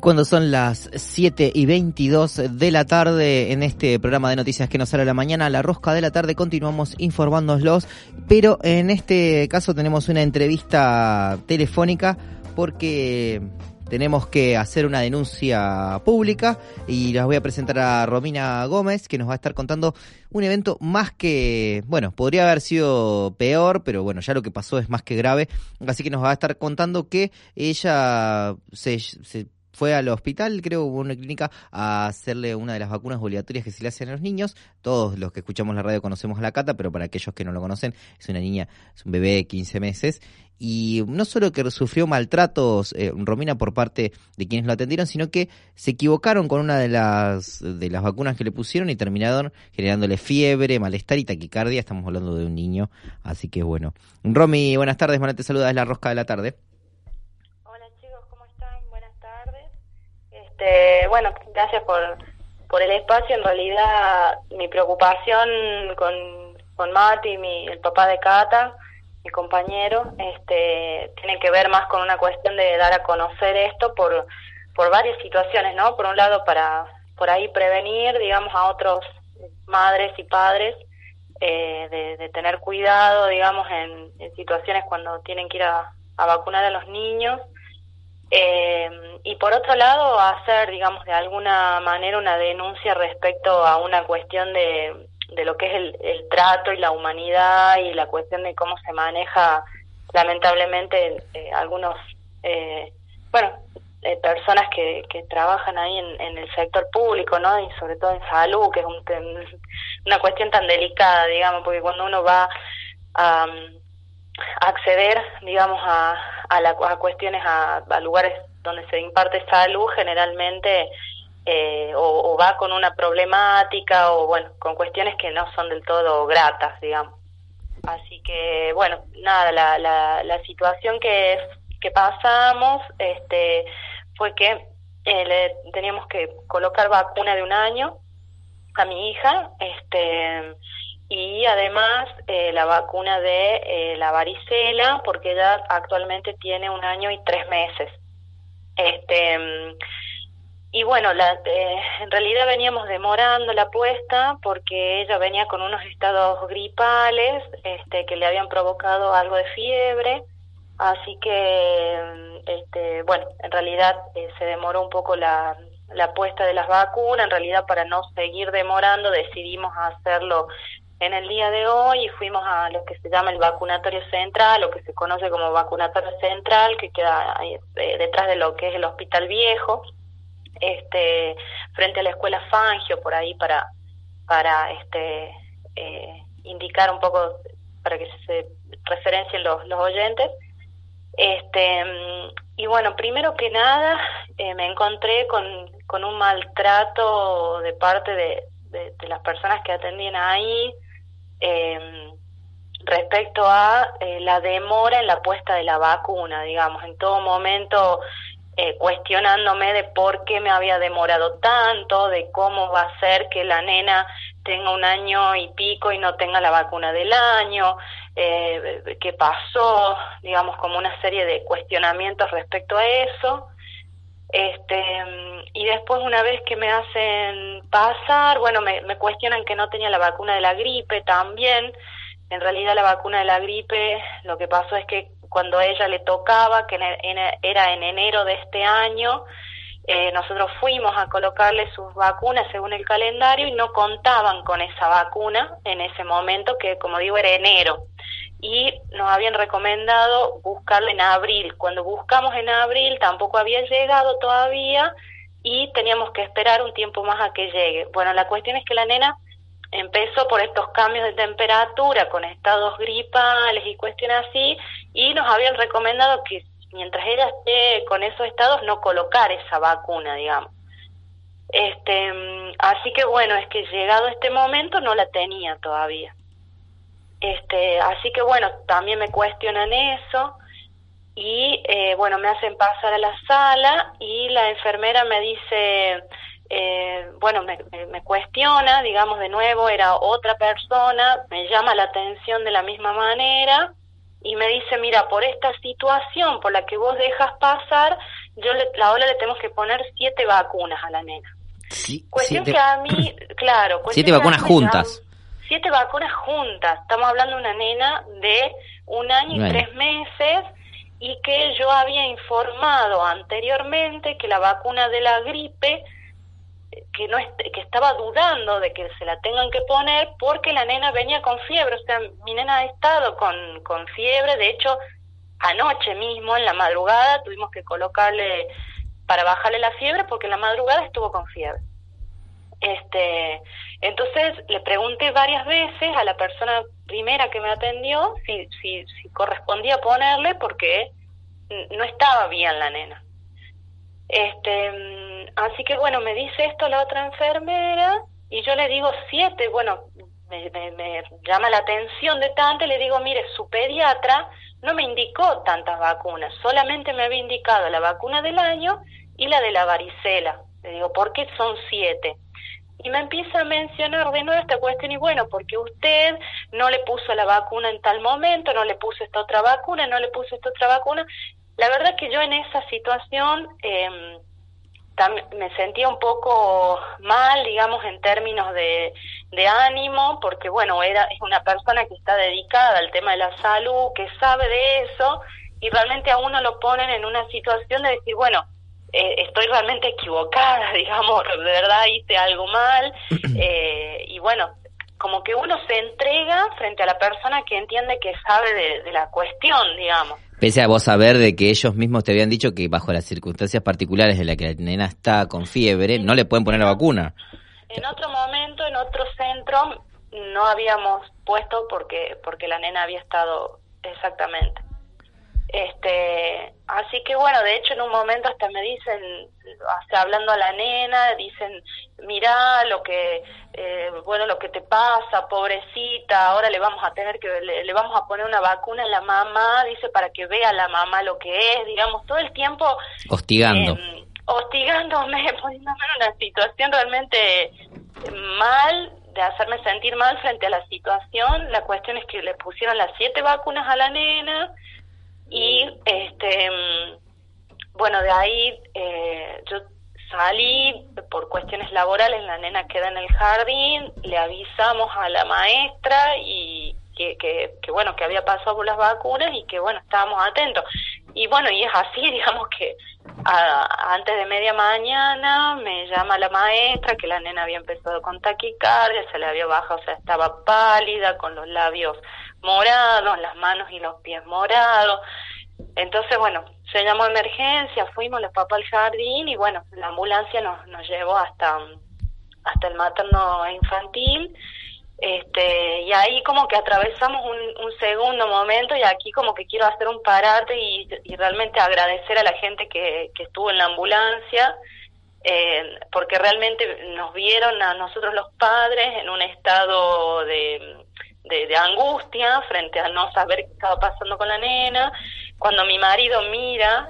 Cuando son las 7:22 de la tarde, en este programa de noticias que nos sale a la mañana, La Rosca de la Tarde, continuamos informándolos, pero en este caso tenemos una entrevista telefónica porque tenemos que hacer una denuncia pública y las voy a presentar a Romina Gómez, que nos va a estar contando un evento más que, bueno, podría haber sido peor, pero bueno, ya lo que pasó es más que grave, así que nos va a estar contando que ella se fue al hospital, creo, hubo una clínica, a hacerle una de las vacunas obligatorias que se le hacen a los niños. Todos los que escuchamos la radio conocemos a la Cata, pero para aquellos que no lo conocen, es una niña, es un bebé de 15 meses. Y no solo que sufrió maltratos, Romina, por parte de quienes lo atendieron, sino que se equivocaron con una de las vacunas que le pusieron y terminaron generándole fiebre, malestar y taquicardia. Estamos hablando de un niño, así que bueno. Romy, buenas tardes, Manuel te saluda, es La Rosca de la Tarde. Bueno, gracias por el espacio. En realidad mi preocupación con Mati, el papá de Cata, mi compañero, tiene que ver más con una cuestión de dar a conocer esto por varias situaciones, ¿no? Por un lado, para por ahí prevenir, digamos, a otros madres y padres de tener cuidado, digamos, en situaciones cuando tienen que ir a vacunar a los niños. Y por otro lado, hacer, digamos, de alguna manera una denuncia respecto a una cuestión de lo que es el trato y la humanidad y la cuestión de cómo se maneja, lamentablemente, algunos, personas que trabajan ahí en el sector público, ¿no? Y sobre todo en salud, que es una cuestión tan delicada, digamos, porque cuando uno va a acceder, digamos, a cuestiones, a lugares donde se imparte salud, generalmente o va con una problemática o, bueno, con cuestiones que no son del todo gratas, digamos. Así que, bueno, nada, la situación que pasamos fue que le teníamos que colocar vacuna de 1 año a mi hija, y además la vacuna de la varicela, porque ella actualmente tiene 1 año y 3 meses. Y bueno, en realidad veníamos demorando la puesta porque ella venía con unos estados gripales que le habían provocado algo de fiebre, así que bueno, en realidad se demoró un poco la puesta de las vacunas. En realidad, para no seguir demorando, decidimos hacerlo en el día de hoy y fuimos a lo que se llama el vacunatorio central, o que se conoce como vacunatorio central, que queda ahí, detrás de lo que es el Hospital Viejo, frente a la escuela Fangio, por ahí para indicar un poco, para que se referencien los oyentes. Y bueno, primero que nada me encontré con un maltrato de parte de las personas que atendían ahí, respecto a la demora en la puesta de la vacuna, digamos, en todo momento cuestionándome de por qué me había demorado tanto, de cómo va a ser que la nena tenga 1 año y pico y no tenga la vacuna del año, qué pasó, digamos, como una serie de cuestionamientos respecto a eso. Y después, una vez que me hacen pasar, bueno, me cuestionan que no tenía la vacuna de la gripe también. En realidad la vacuna de la gripe, lo que pasó es que cuando a ella le tocaba, que era en enero de este año, nosotros fuimos a colocarle sus vacunas según el calendario y no contaban con esa vacuna en ese momento, que, como digo, era enero. Y nos habían recomendado buscarla en abril. Cuando buscamos en abril tampoco había llegado todavía y teníamos que esperar un tiempo más a que llegue. Bueno, la cuestión es que la nena empezó por estos cambios de temperatura, con estados gripales y cuestiones así, y nos habían recomendado que mientras ella esté con esos estados no colocar esa vacuna, digamos. Así que bueno, es que llegado este momento no la tenía todavía. Así que bueno, también me cuestionan eso y bueno, me hacen pasar a la sala y la enfermera me dice, bueno, me cuestiona, digamos, de nuevo, era otra persona, me llama la atención de la misma manera y me dice, mira, por esta situación por la que vos dejas pasar, ahora le tenemos que poner 7 vacunas a la nena. Sí, Cuestión que a mí, claro... 7 vacunas juntas. 7 vacunas juntas. Estamos hablando de una nena de 1 año y 3 meses, y que yo había informado anteriormente que la vacuna de la gripe, que estaba dudando de que se la tengan que poner porque la nena venía con fiebre. O sea, mi nena ha estado con fiebre. De hecho, anoche mismo, en la madrugada, tuvimos que colocarle para bajarle la fiebre porque en la madrugada estuvo con fiebre. Entonces le pregunté varias veces a la persona primera que me atendió si correspondía ponerle, porque no estaba bien la nena. Así que bueno, me dice esto la otra enfermera y yo le digo 7. Bueno, me llama la atención de tanto, y le digo, mire, su pediatra no me indicó tantas vacunas, solamente me había indicado la vacuna del año y la de la varicela. Le digo, ¿por qué son 7? Y me empieza a mencionar de nuevo esta cuestión, y bueno, porque usted no le puso la vacuna en tal momento, no le puso esta otra vacuna, no le puso esta otra vacuna. La verdad que yo en esa situación me sentía un poco mal, digamos, en términos de ánimo, porque bueno, es una persona que está dedicada al tema de la salud, que sabe de eso, y realmente a uno lo ponen en una situación de decir, bueno, estoy realmente equivocada, digamos, de verdad hice algo mal, y bueno, como que uno se entrega frente a la persona que entiende que sabe de la cuestión, digamos. Pese a vos saber de que ellos mismos te habían dicho que bajo las circunstancias particulares de la que la nena está con fiebre, no le pueden poner la vacuna. En otro momento, en otro centro, no habíamos puesto porque la nena había estado exactamente. Así que bueno, de hecho en un momento hasta me dicen, hasta hablando a la nena, dicen, mirá lo que te pasa, pobrecita, ahora le vamos a tener que, le vamos a poner una vacuna a la mamá, dice, para que vea la mamá lo que es, digamos, todo el tiempo hostigándome, poniéndome en una situación realmente mal, de hacerme sentir mal frente a la situación. La cuestión es que le pusieron las 7 vacunas a la nena. Y bueno, de ahí yo salí por cuestiones laborales, la nena queda en el jardín, le avisamos a la maestra y que bueno, que había pasado por las vacunas y que bueno, estábamos atentos. Y bueno, y es así, digamos que antes de media mañana me llama la maestra que la nena había empezado con taquicardia, se le había bajado, o sea, estaba pálida, con los labios morados, las manos y los pies morados. Entonces, bueno, se llamó emergencia, fuimos los papás al jardín y bueno, la ambulancia nos llevó hasta el materno infantil. Y ahí como que atravesamos un segundo momento, y aquí como que quiero hacer un parate y realmente agradecer a la gente que estuvo en la ambulancia, porque realmente nos vieron a nosotros los padres en un estado de angustia frente a no saber qué estaba pasando con la nena. Cuando mi marido mira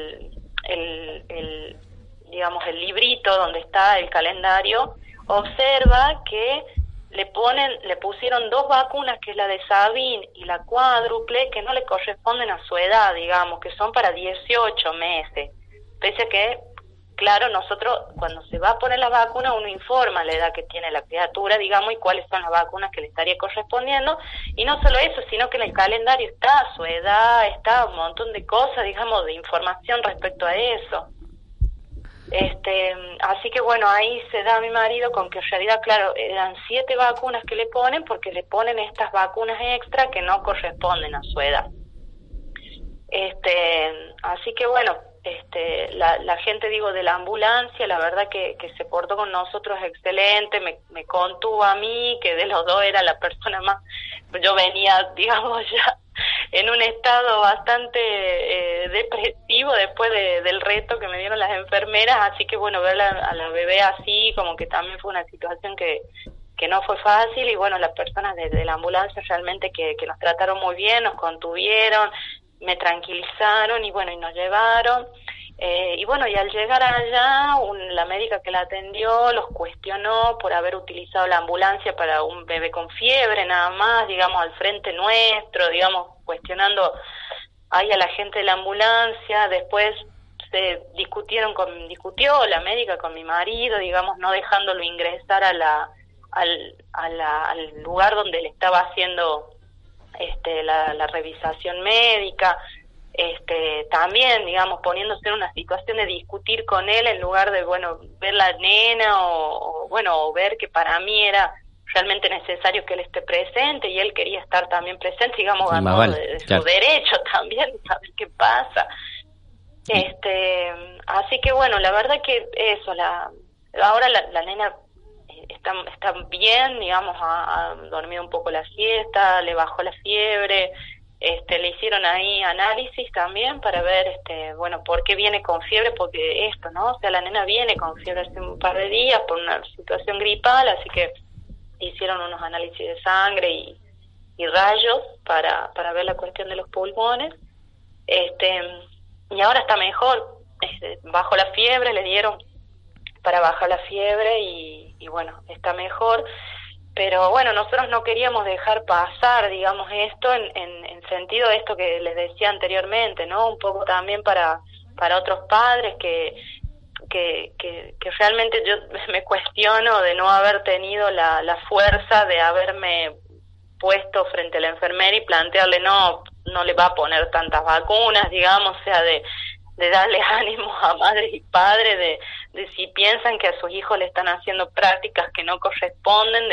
digamos, el librito donde está el calendario, observa que le pusieron 2 vacunas, que es la de Sabin y la cuádruple, que no le corresponden a su edad, digamos, que son para 18 meses. Pese a que, claro, nosotros cuando se va a poner la vacuna uno informa la edad que tiene la criatura, digamos, y cuáles son las vacunas que le estaría correspondiendo. Y no solo eso, sino que en el calendario está su edad, está un montón de cosas, digamos, de información respecto a eso. Así que bueno, ahí se da mi marido con que en realidad, claro, eran 7 vacunas que le ponen, porque le ponen estas vacunas extra que no corresponden a su edad. Así que bueno, la gente, digo, de la ambulancia, la verdad que se portó con nosotros excelente, me contuvo a mí, que de los 2 era la persona más, yo venía, digamos, ya en un estado bastante depresivo después del reto que me dieron las enfermeras, así que bueno, ver a la bebé así, como que también fue una situación que no fue fácil, y bueno, las personas de la ambulancia realmente que nos trataron muy bien, nos contuvieron, me tranquilizaron y bueno, y nos llevaron. Y bueno, y al llegar allá, la médica que la atendió los cuestionó por haber utilizado la ambulancia para un bebé con fiebre, nada más, digamos, al frente nuestro, digamos, cuestionando ahí a la gente de la ambulancia. Después discutió la médica con mi marido, digamos, no dejándolo ingresar al lugar donde le estaba haciendo la revisación médica, también, digamos, poniéndose en una situación de discutir con él en lugar de, bueno, ver la nena o ver que para mí era realmente necesario que él esté presente y él quería estar también presente, digamos, a modo de claro, su derecho también, saber qué pasa. Así que bueno, la verdad que eso, ahora la nena está bien, digamos, ha dormido un poco la siesta, le bajó la fiebre, le hicieron ahí análisis también para ver, bueno, por qué viene con fiebre, porque ¿no? O sea, la nena viene con fiebre hace un par de días por una situación gripal, así que hicieron unos análisis de sangre y rayos para ver la cuestión de los pulmones, y ahora está mejor, bajó la fiebre, le dieron para bajar la fiebre y bueno, está mejor. Pero bueno, nosotros no queríamos dejar pasar, digamos, esto en sentido de esto que les decía anteriormente, ¿no? Un poco también para otros padres que realmente yo me cuestiono de no haber tenido la fuerza de haberme puesto frente a la enfermera y plantearle no le va a poner tantas vacunas, digamos, o sea, de darle ánimo a madres y padres de si piensan que a sus hijos le están haciendo prácticas que no corresponden,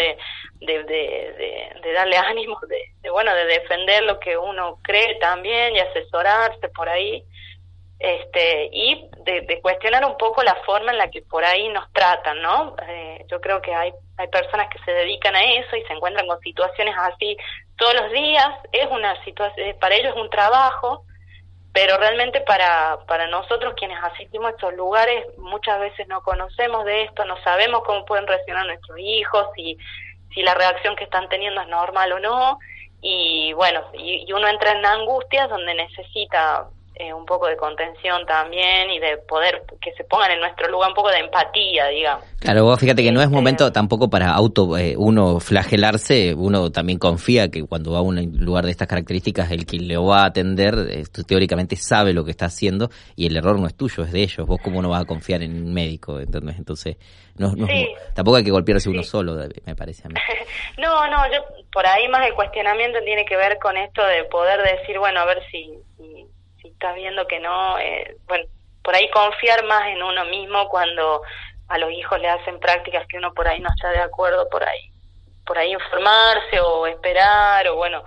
de darle ánimo, de defender lo que uno cree también y asesorarse por ahí, y de cuestionar un poco la forma en la que por ahí nos tratan, ¿no? Yo creo que hay personas que se dedican a eso y se encuentran con situaciones así todos los días, es una situación, para ellos es un trabajo, pero realmente para nosotros quienes asistimos a estos lugares muchas veces no conocemos de esto, no sabemos cómo pueden reaccionar nuestros hijos, si la reacción que están teniendo es normal o no, y bueno, y uno entra en angustias donde necesita un poco de contención también y de poder que se pongan en nuestro lugar, un poco de empatía, digamos. Claro, vos fíjate que no es momento tampoco para uno flagelarse, uno también confía que cuando va a un lugar de estas características el que le va a atender teóricamente sabe lo que está haciendo y el error no es tuyo, es de ellos. Vos cómo no vas a confiar en un médico, ¿entendés? Entonces tampoco hay que golpearse uno solo, me parece a mí. No, yo por ahí más el cuestionamiento tiene que ver con esto de poder decir, bueno, a ver si estás viendo que no, bueno, por ahí confiar más en uno mismo cuando a los hijos le hacen prácticas que uno por ahí no está de acuerdo, por ahí informarse o esperar o bueno,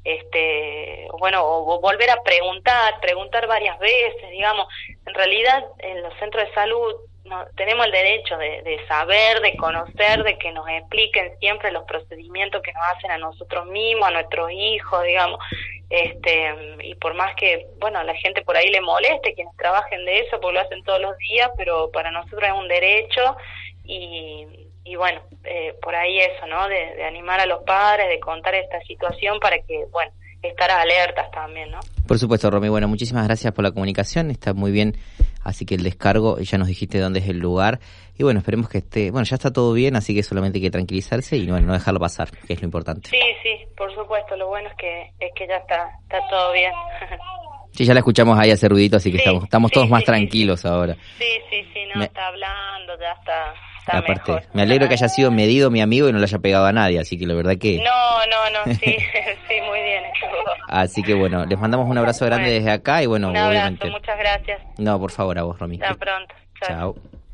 o volver a preguntar varias veces, digamos. En realidad en los centros de salud tenemos el derecho de saber, de conocer, de que nos expliquen siempre los procedimientos que nos hacen a nosotros mismos, a nuestros hijos, digamos, y por más que, bueno, a la gente por ahí le moleste, quienes trabajen de eso, porque lo hacen todos los días, pero para nosotros es un derecho y bueno, por ahí eso, ¿no? De animar a los padres, de contar esta situación para que, bueno, estar alertas también, ¿no? Por supuesto, Romy. Bueno, muchísimas gracias por la comunicación. Está muy bien. Así que el descargo, ya nos dijiste dónde es el lugar. Y bueno, esperemos que ya está todo bien, así que solamente hay que tranquilizarse y bueno, no dejarlo pasar, que es lo importante. Sí, por supuesto. Lo bueno es que ya está todo bien. Sí, ya la escuchamos ahí hacer ruidito, así que estamos todos más tranquilos ahora. Sí, está hablando, ya está aparte, mejor. Me alegro que haya sido medido mi amigo y no le haya pegado a nadie, así que la verdad que... No, sí, muy bien. Así que bueno, les mandamos un abrazo grande desde acá y bueno... Un abrazo, muchas gracias. No, por favor, a vos, Romy. Hasta pronto. Chao.